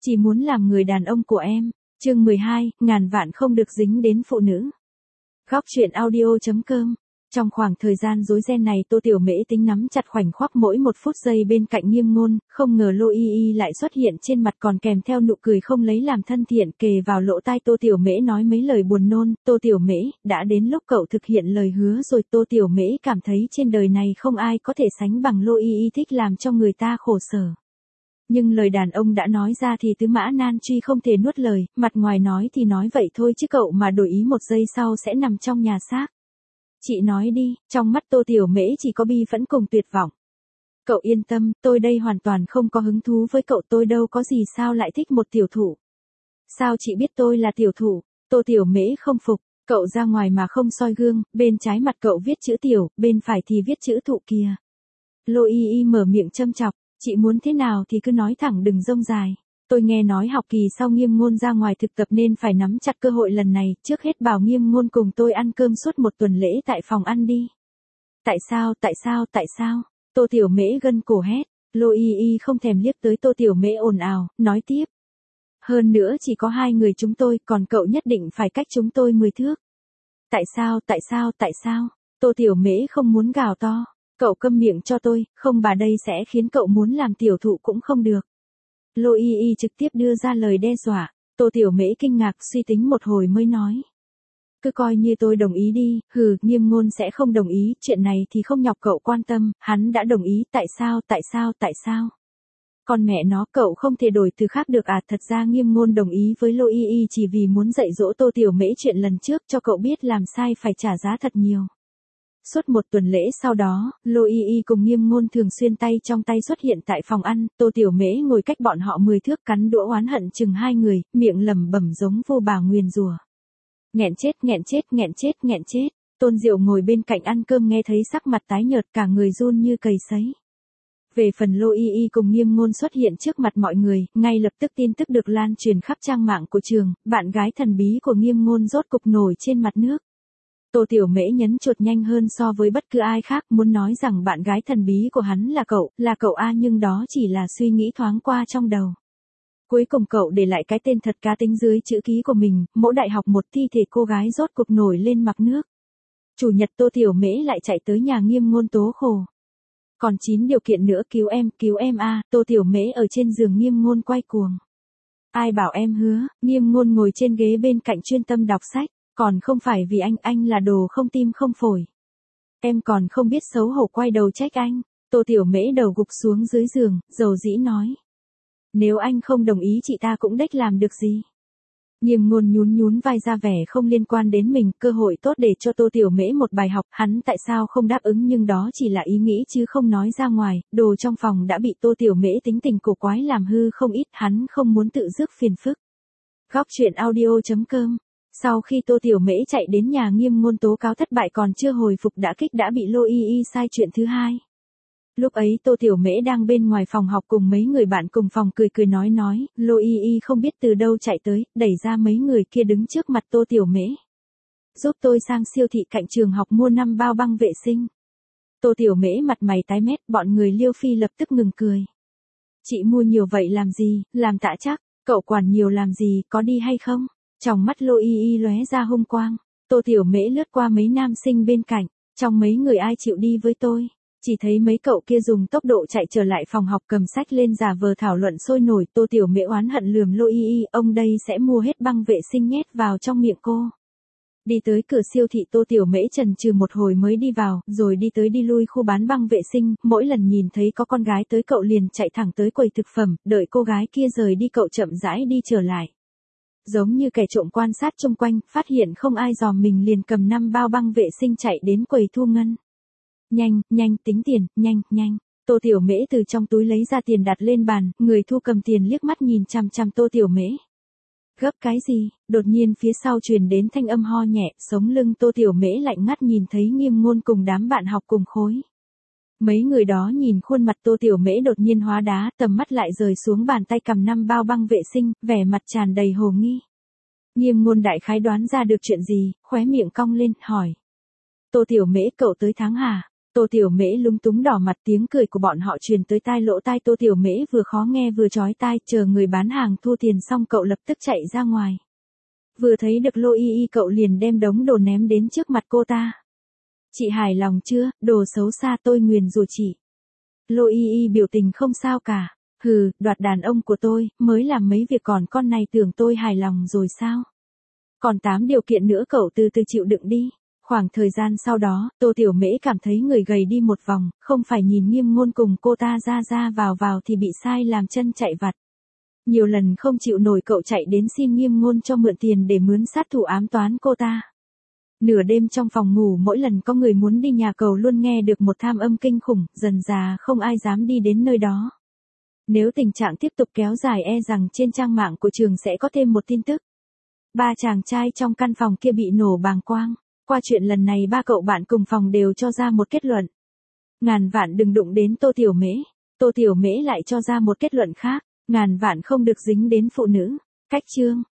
chỉ muốn làm người đàn ông của em. Chương 12, ngàn vạn không được dính đến phụ nữ. Góc truyện audio.com. Trong khoảng thời gian rối ren này Tô Tiểu Mễ tính nắm chặt khoảnh khắc mỗi một phút giây bên cạnh Nghiêm Ngôn, không ngờ Lô Y Y lại xuất hiện trên mặt còn kèm theo nụ cười không lấy làm thân thiện, kề vào lỗ tai Tô Tiểu Mễ nói mấy lời buồn nôn. Tô Tiểu Mễ, đã đến lúc cậu thực hiện lời hứa rồi. Tô Tiểu Mễ cảm thấy trên đời này không ai có thể sánh bằng Lô Y Y thích làm cho người ta khổ sở. Nhưng lời đàn ông đã nói ra thì tứ mã nan truy không thể nuốt lời, mặt ngoài nói thì nói vậy thôi chứ cậu mà đổi ý một giây sau sẽ nằm trong nhà xác. Chị nói đi, trong mắt Tô Tiểu Mễ chỉ có bi phẫn cùng tuyệt vọng. Cậu yên tâm, tôi đây hoàn toàn không có hứng thú với cậu, tôi đâu có gì, sao lại thích một tiểu thụ. Sao chị biết tôi là tiểu thụ? Tô Tiểu Mễ không phục, cậu ra ngoài mà không soi gương, bên trái mặt cậu viết chữ tiểu, bên phải thì viết chữ thụ kìa. Lô Y Y mở miệng châm chọc, chị muốn thế nào thì cứ nói thẳng đừng rông dài. Tôi nghe nói học kỳ sau Nghiêm Ngôn ra ngoài thực tập nên phải nắm chặt cơ hội lần này, trước hết bảo Nghiêm Ngôn cùng tôi ăn cơm suốt một tuần lễ tại phòng ăn đi. Tại sao? Tô Tiểu Mễ gân cổ hét, Lô Y Y không thèm liếc tới Tô Tiểu Mễ ồn ào, nói tiếp. Hơn nữa chỉ có hai người chúng tôi, còn cậu nhất định phải cách chúng tôi 10 thước. Tại sao? Tô Tiểu Mễ không muốn gào to, cậu câm miệng cho tôi, không bà đây sẽ khiến cậu muốn làm tiểu thụ cũng không được. Lô Y Y trực tiếp đưa ra lời đe dọa, Tô Tiểu Mễ kinh ngạc suy tính một hồi mới nói. Cứ coi như tôi đồng ý đi, Nghiêm Ngôn sẽ không đồng ý, chuyện này thì không nhọc cậu quan tâm, hắn đã đồng ý, tại sao? Con mẹ nó, cậu không thể đổi từ khác được à? Thật ra Nghiêm Ngôn đồng ý với Lô Y Y chỉ vì muốn dạy dỗ Tô Tiểu Mễ chuyện lần trước cho cậu biết làm sai phải trả giá thật nhiều. Suốt một tuần lễ sau đó, Lô Y Y cùng Nghiêm Ngôn thường xuyên tay trong tay xuất hiện tại phòng ăn, Tô Tiểu Mễ ngồi cách bọn họ 10 thước cắn đũa oán hận chừng hai người, miệng lẩm bẩm giống vô bà nguyền rủa. Nghẹn chết. Tôn Diệu ngồi bên cạnh ăn cơm nghe thấy sắc mặt tái nhợt cả người run như cầy sấy. Về phần Lô Y Y cùng Nghiêm Ngôn xuất hiện trước mặt mọi người, ngay lập tức tin tức được lan truyền khắp trang mạng của trường, bạn gái thần bí của Nghiêm Ngôn rốt cục nổi trên mặt nước. Tô Tiểu Mễ nhấn chuột nhanh hơn so với bất cứ ai khác, muốn nói rằng bạn gái thần bí của hắn là cậu a, nhưng đó chỉ là suy nghĩ thoáng qua trong đầu. Cuối cùng cậu để lại cái tên thật cá tính dưới chữ ký của mình, mỗi đại học một thi thể cô gái rốt cục nổi lên mặt nước. Chủ nhật Tô Tiểu Mễ lại chạy tới nhà Nghiêm Ngôn tố khổ. Còn 9 điều kiện nữa, cứu em a. Tô Tiểu Mễ ở trên giường Nghiêm Ngôn quay cuồng. Ai bảo em hứa? Nghiêm Ngôn ngồi trên ghế bên cạnh chuyên tâm đọc sách. Còn không phải vì anh là đồ không tim không phổi. Em còn không biết xấu hổ quay đầu trách anh. Tô Tiểu Mễ đầu gục xuống dưới giường, dầu dĩ nói. Nếu anh không đồng ý chị ta cũng đếch làm được gì. Nghiêm Ngôn nhún vai ra vẻ không liên quan đến mình, cơ hội tốt để cho Tô Tiểu Mễ một bài học, hắn tại sao không đáp ứng, nhưng đó chỉ là ý nghĩ chứ không nói ra ngoài, đồ trong phòng đã bị Tô Tiểu Mễ tính tình cổ quái làm hư không ít, hắn không muốn tự rước phiền phức. Góc truyện audio.com. Sau khi Tô Tiểu Mễ chạy đến nhà Nghiêm Ngôn tố cáo thất bại còn chưa hồi phục đã kích đã bị Lô Y Y sai chuyện thứ hai. Lúc ấy Tô Tiểu Mễ đang bên ngoài phòng học cùng mấy người bạn cùng phòng cười nói, Lô Y Y không biết từ đâu chạy tới, đẩy ra mấy người kia đứng trước mặt Tô Tiểu Mễ. Giúp tôi sang siêu thị cạnh trường học mua 5 bao băng vệ sinh. Tô Tiểu Mễ mặt mày tái mét, bọn người Liêu Phi lập tức ngừng cười. Chị mua nhiều vậy làm gì, làm tạ chắc, cậu quản nhiều làm gì, có đi hay không? Trong mắt Lô Y Y lóe ra hung quang, Tô Tiểu Mễ lướt qua mấy nam sinh bên cạnh, trong mấy người ai chịu đi với tôi, chỉ thấy mấy cậu kia dùng tốc độ chạy trở lại phòng học cầm sách lên giả vờ thảo luận sôi nổi. Tô Tiểu Mễ oán hận lườm Lô Y Y, ông đây sẽ mua hết băng vệ sinh nhét vào trong miệng cô. Đi tới cửa siêu thị Tô Tiểu Mễ chần chừ một hồi mới đi vào, rồi đi tới đi lui khu bán băng vệ sinh, mỗi lần nhìn thấy có con gái tới cậu liền chạy thẳng tới quầy thực phẩm, đợi cô gái kia rời đi cậu chậm rãi đi trở lại. Giống như kẻ trộm quan sát xung quanh, phát hiện không ai dòm mình liền cầm 5 bao băng vệ sinh chạy đến quầy thu ngân. Nhanh, tính tiền, nhanh. Tô Tiểu Mễ từ trong túi lấy ra tiền đặt lên bàn, người thu cầm tiền liếc mắt nhìn chằm chằm Tô Tiểu Mễ. Gấp cái gì? Đột nhiên phía sau truyền đến thanh âm ho nhẹ, sống lưng Tô Tiểu Mễ lạnh ngắt nhìn thấy Nghiêm Ngôn cùng đám bạn học cùng khối. Mấy người đó nhìn khuôn mặt Tô Tiểu Mễ đột nhiên hóa đá, tầm mắt lại rời xuống bàn tay cầm 5 bao băng vệ sinh, vẻ mặt tràn đầy hồ nghi. Nghiêm Ngôn đại khái đoán ra được chuyện gì, khóe miệng cong lên, hỏi. Tô Tiểu Mễ, cậu tới tháng hả? Tô Tiểu Mễ lúng túng đỏ mặt, tiếng cười của bọn họ truyền tới tai lỗ tai Tô Tiểu Mễ vừa khó nghe vừa chói tai. Chờ người bán hàng thu tiền xong cậu lập tức chạy ra ngoài. Vừa thấy được Lô Y Y cậu liền đem đống đồ ném đến trước mặt cô ta. Chị hài lòng chưa, đồ xấu xa, tôi nguyền rủa chị. Lô Y Y biểu tình không sao cả. Hừ, đoạt đàn ông của tôi, mới làm mấy việc còn con này tưởng tôi hài lòng rồi sao? Còn 8 điều kiện nữa cậu từ từ chịu đựng đi. Khoảng thời gian sau đó, Tô Tiểu Mễ cảm thấy người gầy đi một vòng, không phải nhìn Nghiêm Ngôn cùng cô ta ra vào thì bị sai làm chân chạy vặt. Nhiều lần không chịu nổi cậu chạy đến xin Nghiêm Ngôn cho mượn tiền để mướn sát thủ ám toán cô ta. Nửa đêm trong phòng ngủ mỗi lần có người muốn đi nhà cậu luôn nghe được một tham âm kinh khủng, dần dà không ai dám đi đến nơi đó. Nếu tình trạng tiếp tục kéo dài e rằng trên trang mạng của trường sẽ có thêm một tin tức. 3 chàng trai trong căn phòng kia bị nổ bàng quang. Qua chuyện lần này 3 cậu bạn cùng phòng đều cho ra một kết luận. Ngàn vạn đừng đụng đến Tô Tiểu Mễ. Tô Tiểu Mễ lại cho ra một kết luận khác. Ngàn vạn không được dính đến phụ nữ. Cách chương.